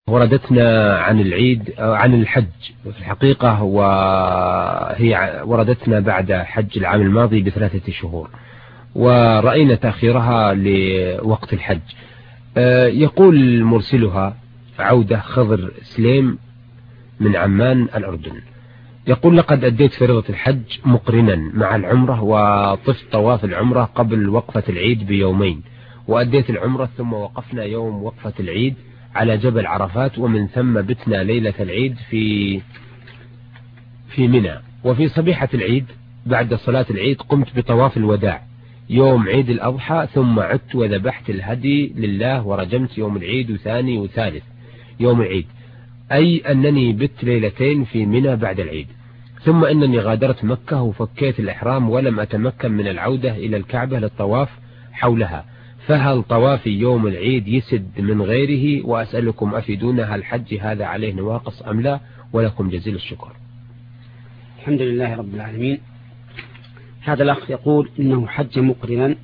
وردتنا عن العيد عن الحج في الحقيقة، وهي وردتنا بعد حج العام الماضي ب3 شهور، ورأينا تأخيرها لوقت الحج. يقول مرسلها عودة خضر سليم من عمان الأردن، يقول: لقد أديت فريضة الحج مقرنا مع العمرة، وطفت طواف العمرة قبل وقفة العيد بيومين، وأديت العمرة ثم وقفنا يوم وقفة العيد على جبل عرفات، ومن ثم بتنا ليلة العيد في منى. وفي صبيحة العيد بعد صلاة العيد قمت بطواف الوداع يوم عيد الأضحى، ثم عدت وذبحت الهدي لله ورجمت يوم العيد وثاني وثالث يوم العيد، أي أنني بت ليلتين في منى بعد العيد. ثم أنني غادرت مكة وفكيت الإحرام ولم أتمكن من العودة إلى الكعبة للطواف حولها، فهل طوافي يوم العيد يسد من غيره؟ وأسألكم أفيدونا، هل حج هذا عليه نواقص أم لا؟ ولكم جزيل الشكر. الحمد لله رب العالمين. هذا الأخ يقول إنه حج مقرنا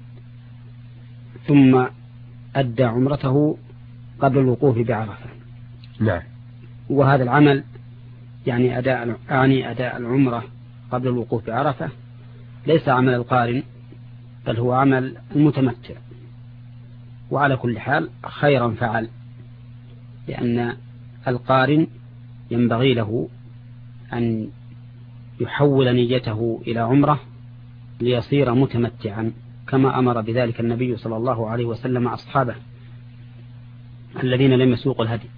ثم أدى عمرته قبل الوقوف بعرفة. نعم. وهذا العمل يعني أداء العمرة قبل الوقوف بعرفة ليس عمل القارن، بل هو عمل المتمتع، وعلى كل حال خيرا فعل، لأن القارن ينبغي له أن يحول نيته إلى عمرة ليصير متمتعا، كما أمر بذلك النبي صلى الله عليه وسلم أصحابه الذين لم يسوقوا الهدي.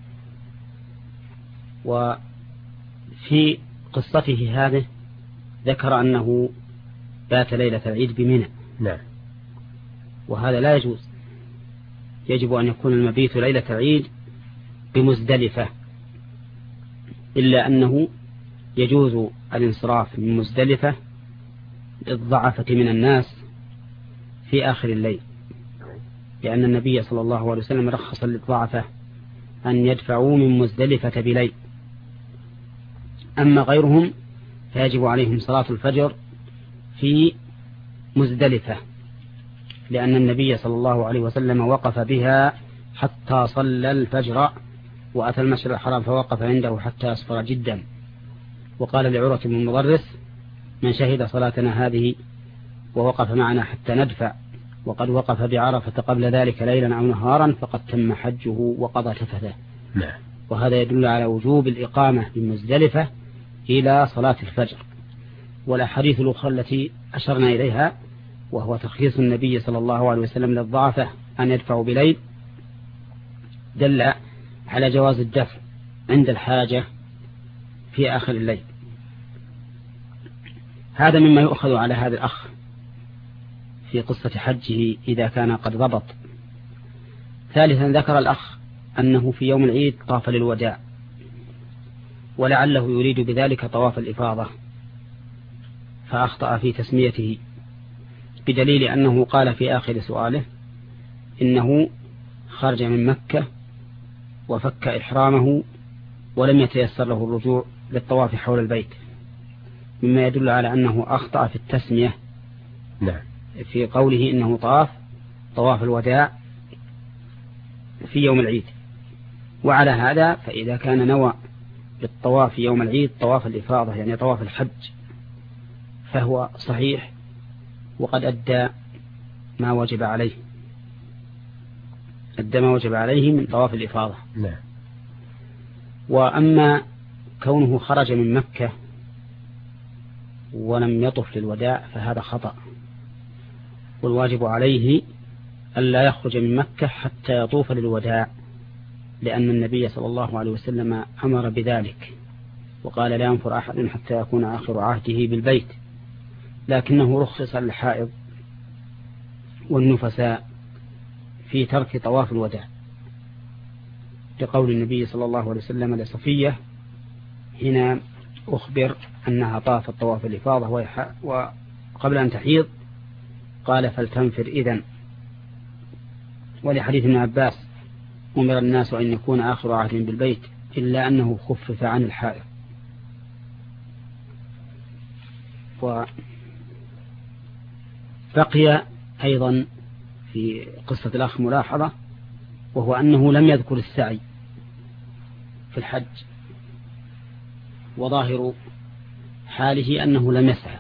وفي قصته هذه ذكر أنه بات ليلة العيد بمنى. نعم. وهذا لا يجوز، يجب أن يكون المبيت ليلة العيد بمزدلفة، إلا أنه يجوز الانصراف من مزدلفة للضعفة من الناس في آخر الليل، لأن النبي صلى الله عليه وسلم رخص للضعفة أن يدفعوا من مزدلفة بليل. أما غيرهم فيجب عليهم صلاة الفجر في مزدلفة، لأن النبي صلى الله عليه وسلم وقف بها حتى صلى الفجر، وأتى المسجد الحرام فوقف عنده حتى أصفر جدا، وقال لعروة بن المضرس: من شهد صلاتنا هذه ووقف معنا حتى ندفع وقد وقف بعرفة قبل ذلك ليلا أو نهارا فقد تم حجه وقضى تفثه. نعم. وهذا يدل على وجوب الإقامة بمزدلفة إلى صلاة الفجر. والأحاديث الأخرى التي أشرنا إليها، وهو تخصيص النبي صلى الله عليه وسلم للضعفة أن يدفعوا بليل، دل على جواز الدفع عند الحاجة في آخر الليل. هذا مما يؤخذ على هذا الأخ في قصة حجه إذا كان قد ضبط. ثالثا ذكر الأخ أنه في يوم العيد طاف للوداع، ولعله يريد بذلك طواف الإفاضة، فأخطأ في تسميته، بدليل أنه قال في آخر سؤاله إنه خرج من مكة وفك إحرامه ولم يتيسر له الرجوع للطواف حول البيت، مما يدل على أنه أخطأ في التسمية. نعم. في قوله إنه طواف الوداع في يوم العيد. وعلى هذا فإذا كان نوى بالطواف يوم العيد طواف الإفاضة يعني طواف الحج فهو صحيح، وقد أدى ما وجب عليه من طواف الإفاضة. نعم. وأما كونه خرج من مكة ولم يطف للوداع فهذا خطأ، والواجب عليه ألا يخرج من مكة حتى يطوف للوداع، لأن النبي صلى الله عليه وسلم أمر بذلك وقال: لا ينفر أحد حتى يكون آخر عهده بالبيت، لكنه رخص للحائض والنفساء في ترك طواف الوداع، لقول النبي صلى الله عليه وسلم لصفية هنا أخبر أنها طافت طواف الإفاضة وقبل أن تحيض قال: فلتنفر إذن. ولحديث ابن عباس: أمر الناس أن يكون آخر عهد بالبيت إلا أنه خفف عن الحائض. وبقي أيضا في قصة الأخ ملاحظة، وهو أنه لم يذكر السعي في الحج، وظاهر حاله أنه لم يسعى.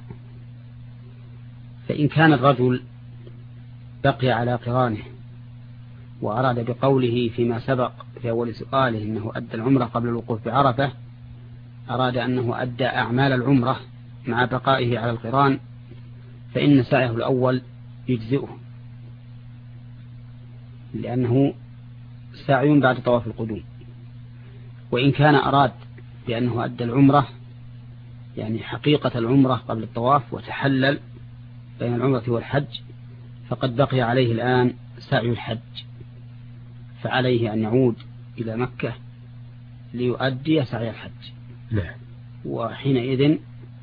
فإن كان الرجل بقي على قرانه وأراد بقوله فيما سبق في أول سؤاله أنه أدى العمرة قبل الوقوف بعرفة، أراد أنه أدى أعمال العمرة مع بقائه على القران، فإن سعيه الأول يجزئه، لأنه سعي بعد طواف القدوم. وإن كان أراد بأنه أدى العمرة يعني حقيقة العمرة قبل الطواف وتحلل بين العمرة والحج، فقد بقي عليه الآن سعي الحج، فعليه أن يعود إلى مكة ليؤدي سعي الحج. نعم. وحينئذ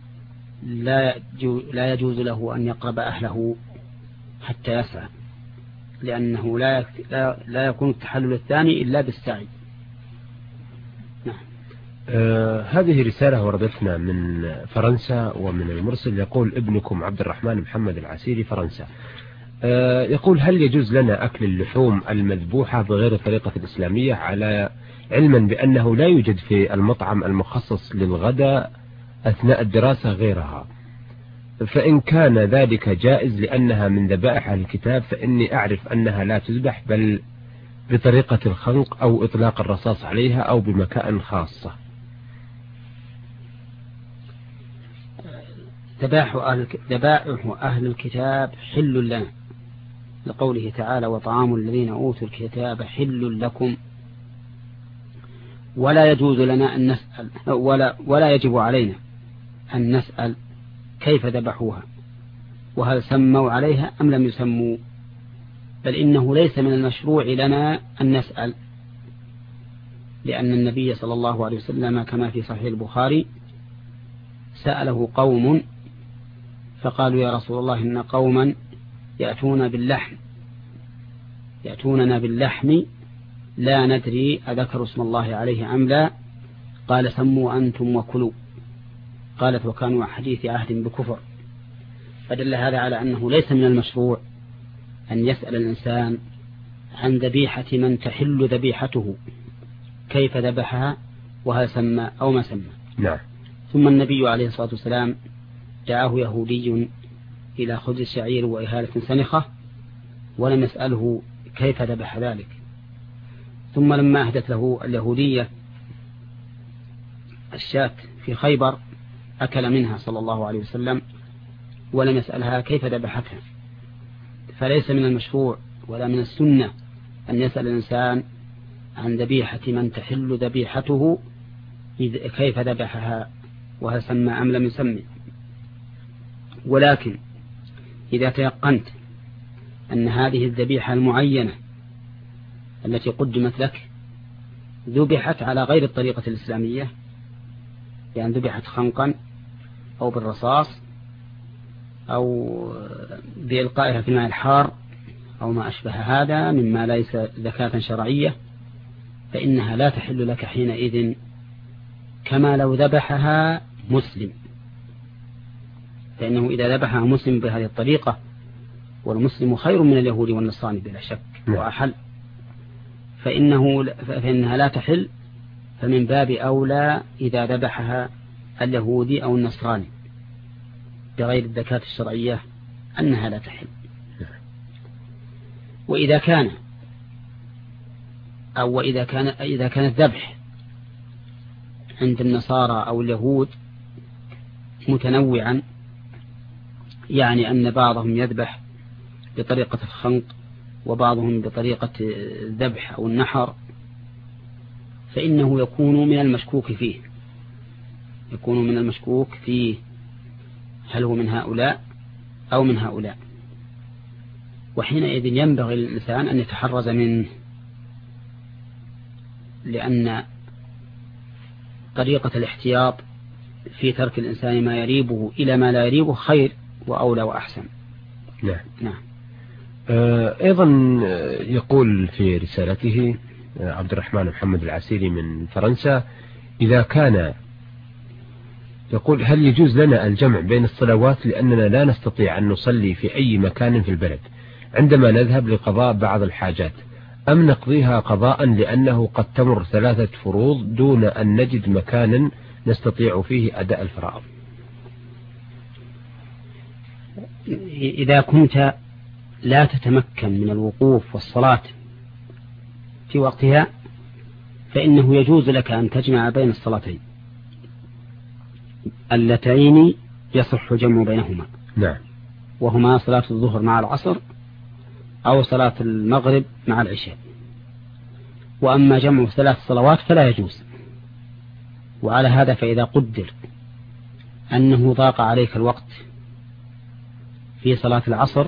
لا يجوز له أن يقرب أهله حتى يسعى، لأنه لا يكون التحلل الثاني إلا بالسعي. نعم. هذه رسالة وردتنا من فرنسا، ومن المرسل يقول: ابنكم عبد الرحمن محمد العسيري، فرنسا. يقول: هل يجوز لنا أكل اللحوم المذبوحة بغير الطريقة الإسلامية، على علما بأنه لا يوجد في المطعم المخصص للغداء أثناء الدراسة غيرها؟ فإن كان ذلك جائز لأنها من ذبائح الكتاب، فإني أعرف أنها لا تذبح بل بطريقة الخنق أو إطلاق الرصاص عليها أو بمكان خاصة. ذبائح أهل الكتاب حل لنا، لقوله تعالى: وطعام الذين أوتوا الكتاب حل لكم. ولا يجوز لنا أن نسأل ولا يجب علينا أن نسأل كيف ذبحوها، وهل سموا عليها أم لم يسموا، بل إنه ليس من المشروع لنا أن نسأل، لأن النبي صلى الله عليه وسلم كما في صحيح البخاري سأله قوم فقالوا: يا رسول الله، إن قوما يأتوننا باللحم لا ندري أذكر اسم الله عليه أم لا، قال: سموا أنتم وكلوا. قالت: وكانوا حديث عهد بكفر. فدل هذا على أنه ليس من المشروع أن يسأل الإنسان عن ذبيحة من تحل ذبيحته كيف ذبحها وهل سمى أو ما سمى. نعم. ثم النبي عليه الصلاة والسلام دعاه يهودي إلى خبز الشعير وإهالة سنخة ولم يسأله كيف ذبح ذلك. ثم لما أهدت له اليهودية الشاة في خيبر أكل منها صلى الله عليه وسلم ولم يسألها كيف ذبحتها. فليس من المشروع ولا من السنة أن يسأل الإنسان عن ذبيحة من تحل ذبيحته كيف ذبحها وهل سمى أم لم يسمي. ولكن إذا تيقنت أن هذه الذبيحة المعينة التي قدمت لك ذبحت على غير الطريقة الإسلامية، يعني ذبحت خنقا أو بالرصاص أو بإلقائها في الماء الحار أو ما أشبه هذا مما ليس زكاة شرعية، فإنها لا تحل لك حينئذ كما لو ذبحها مسلم، فإنه إذا ذبحها مسلم بهذه الطريقة، والمسلم خير من اليهود والنصارى بلا شك وأحل، فإنها لا تحل. فمن باب أولى إذا ذبحها اليهودي أو النصراني بغير الزكاة الشرعية أنها لا تحل. وإذا كان الذبح عند النصارى أو اليهود متنوعا، يعني أن بعضهم يذبح بطريقة الخنق وبعضهم بطريقة الذبح أو النحر، فإنه يكون من المشكوك فيه هل هو من هؤلاء أو من هؤلاء، وحينئذ ينبغي للإنسان أن يتحرز منه، لأن طريقة الاحتياط في ترك الإنسان ما يريبه إلى ما لا يريبه خير وأولى وأحسن. نعم. أيضا يقول في رسالته عبد الرحمن محمد العسيري من فرنسا: يقول: هل يجوز لنا الجمع بين الصلوات لأننا لا نستطيع أن نصلي في أي مكان في البلد عندما نذهب لقضاء بعض الحاجات، أم نقضيها قضاء لأنه قد تمر 3 فروض دون أن نجد مكانا نستطيع فيه أداء الفرائض؟ إذا كنت لا تتمكن من الوقوف والصلاة في وقتها فإنه يجوز لك أن تجمع بين الصلاتين اللتين يصح جمع بينهما. نعم. وهما صلاة الظهر مع العصر أو صلاة المغرب مع العشاء. وأما جمع 3 صلوات فلا يجوز. وعلى هذا فإذا قدر أنه ضاق عليك الوقت في صلاة العصر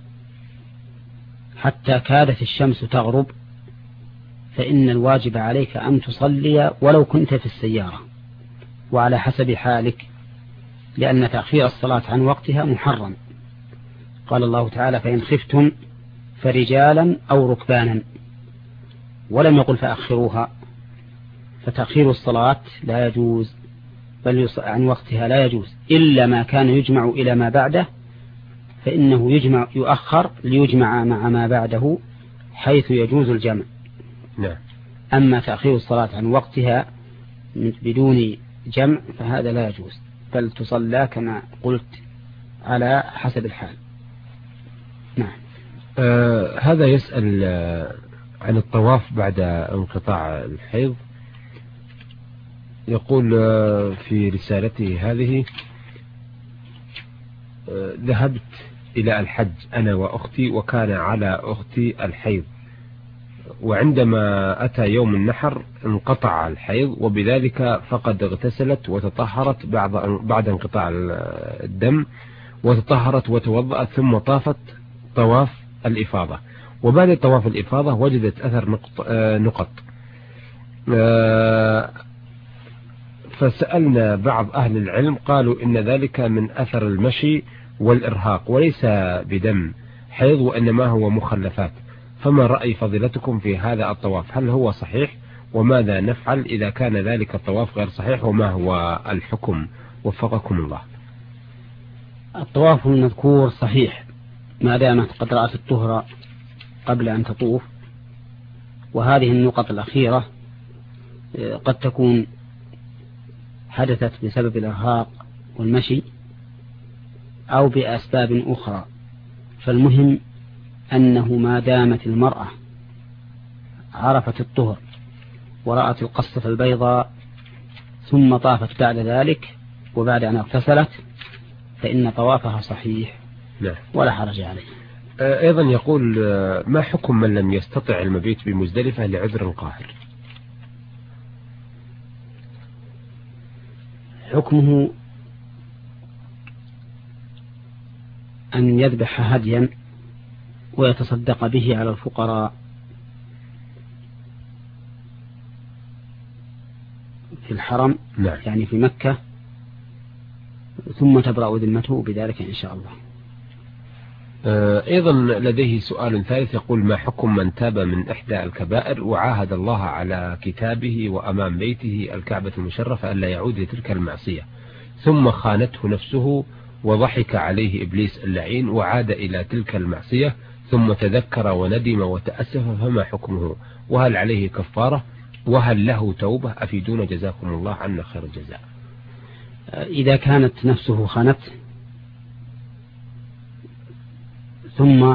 حتى كادت الشمس تغرب فإن الواجب عليك أن تصلي ولو كنت في السيارة وعلى حسب حالك، لأن تأخير الصلاة عن وقتها محرم. قال الله تعالى: فإن خفتم فرجالا أو ركبانا، ولم يقل فأخروها. فتأخير الصلاة لا يجوز، بل عن وقتها لا يجوز إلا ما كان يجمع إلى ما بعده، فإنه يؤخر ليجمع مع ما بعده حيث يجوز الجمع. نعم. أما تأخير الصلاة عن وقتها بدون جمع فهذا لا يجوز، بل تصلى كما قلت على حسب الحال. نعم. هذا يسأل عن الطواف بعد انقطاع الحيض. يقول في رسالته هذه: ذهبت إلى الحج أنا وأختي وكان على أختي الحيض، وعندما أتى يوم النحر انقطع الحيض، وبذلك فقد اغتسلت وتطهرت بعد انقطاع الدم، وتطهرت وتوضأت ثم طافت طواف الإفاضة، وبعد طواف الإفاضة وجدت أثر نقط. فسألنا بعض أهل العلم قالوا إن ذلك من أثر المشي والإرهاق وليس بدم حيض وإنما هو مخلفات، فما رأي فضيلتكم في هذا الطواف؟ هل هو صحيح؟ وماذا نفعل إذا كان ذلك الطواف غير صحيح؟ وما هو الحكم؟ وفقكم الله. الطواف المذكور صحيح ما دامت قد رأت الطهر قبل أن تطوف، وهذه النقط الأخيرة قد تكون حدثت بسبب الإرهاق والمشي أو بأسباب أخرى. فالمهم أنه ما دامت المرأة عرفت الطهر ورأت القصة البيضاء ثم طافت بعد ذلك وبعد أن اغتسلت فإن طوافها صحيح ولا حرج عليه. أيضا يقول: ما حكم من لم يستطع المبيت بمزدلفة لعذر قاهر؟ حكمه أن يذبح هديا ويتصدق به على الفقراء في الحرم. نعم. يعني في مكة، ثم تبرأ ذمته بذلك إن شاء الله. أيضا لديه سؤال ثالث يقول: ما حكم من تاب من إحدى الكبائر وعاهد الله على كتابه وأمام بيته الكعبة المشرفة ألا يعود لتلك المعصية، ثم خانته نفسه وضحك عليه إبليس اللعين وعاد إلى تلك المعصية ثم تذكر وندم وتأسف، فما حكمه؟ وهل عليه كفارة؟ وهل له توبة؟ أفيدونا جزاكم الله عنا خير الجزاء. إذا كانت نفسه خانت ثم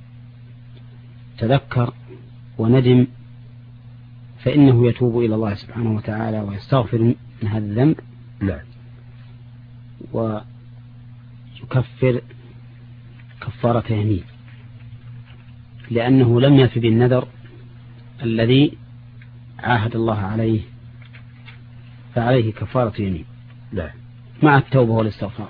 تذكر وندم فإنه يتوب إلى الله سبحانه وتعالى ويستغفر من هذا الذنب. نعم. ويكفر كفارة يمين، لأنه لم يف بالنذر الذي عاهد الله عليه، فعليه كفارة يمين. نعم. مع التوبة والاستغفار.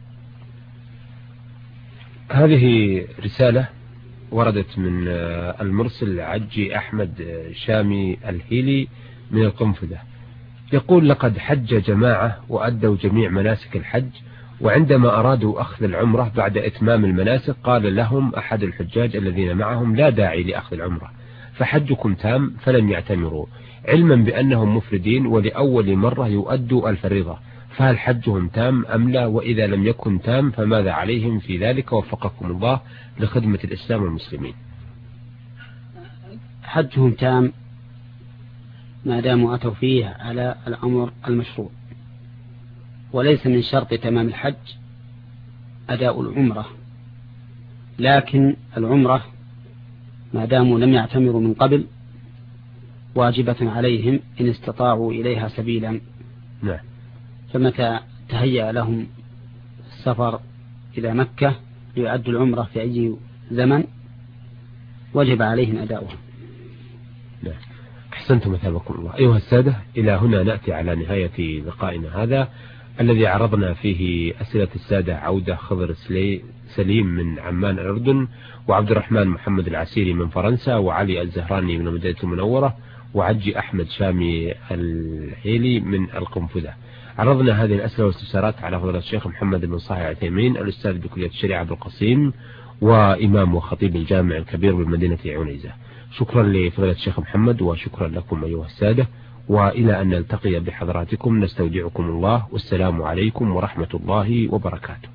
هذه رسالة وردت من المرسل عجي أحمد شامي الهيلي من القنفذة. يقول: لقد حج جماعة وأدوا جميع مناسك الحج، وعندما أرادوا أخذ العمرة بعد إتمام المناسك قال لهم أحد الحجاج الذين معهم: لا داعي لأخذ العمرة، فحجكم تام، فلم يعتمروا، علما بأنهم مفردين ولأول مرة يؤدوا الفريضة، فهل حجهم تام أم لا؟ وإذا لم يكن تام فماذا عليهم في ذلك؟ وفقكم الله لخدمة الإسلام والمسلمين. حجهم تام ما داموا أتوا فيه على الأمر المشروع، وليس من شرط تمام الحج أداء العمرة، لكن العمرة ما داموا لم يعتمروا من قبل واجبة عليهم إن استطاعوا إليها سبيلا. نعم. فمتى تهيأ لهم السفر إلى مكة ليؤدوا العمرة في أي زمن وجب عليهم أداؤها. نعم. أحسنتم مثابكم الله. أيها السادة، إلى هنا نأتي على نهاية لقائنا هذا الذي عرضنا فيه أسئلة السادة عودة خضر سليم من عمان الأردن، وعبد الرحمن محمد العسيري من فرنسا، وعلي الزهراني من المدينة المنورة، وعجي أحمد شامي الحيلي من القنفذة. عرضنا هذه الأسئلة والاستفسارات على فضيلة الشيخ محمد بن صالح العثيمين الأستاذ بكلية الشريعة بالقصيم وإمام وخطيب الجامع الكبير بالمدينة عنيزة. شكرا لفضيلة الشيخ محمد وشكرا لكم أيها السادة، وإلى أن نلتقي بحضراتكم نستودعكم الله، والسلام عليكم ورحمة الله وبركاته.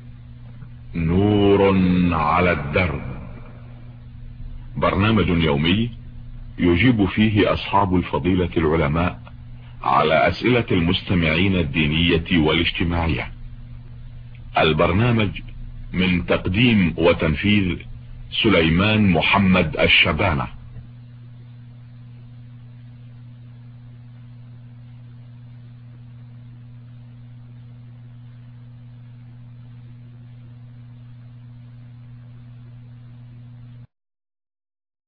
نور على الدرب، برنامج يومي يجيب فيه أصحاب الفضيلة العلماء على أسئلة المستمعين الدينية والاجتماعية. البرنامج من تقديم وتنفيذ سليمان محمد الشبانة.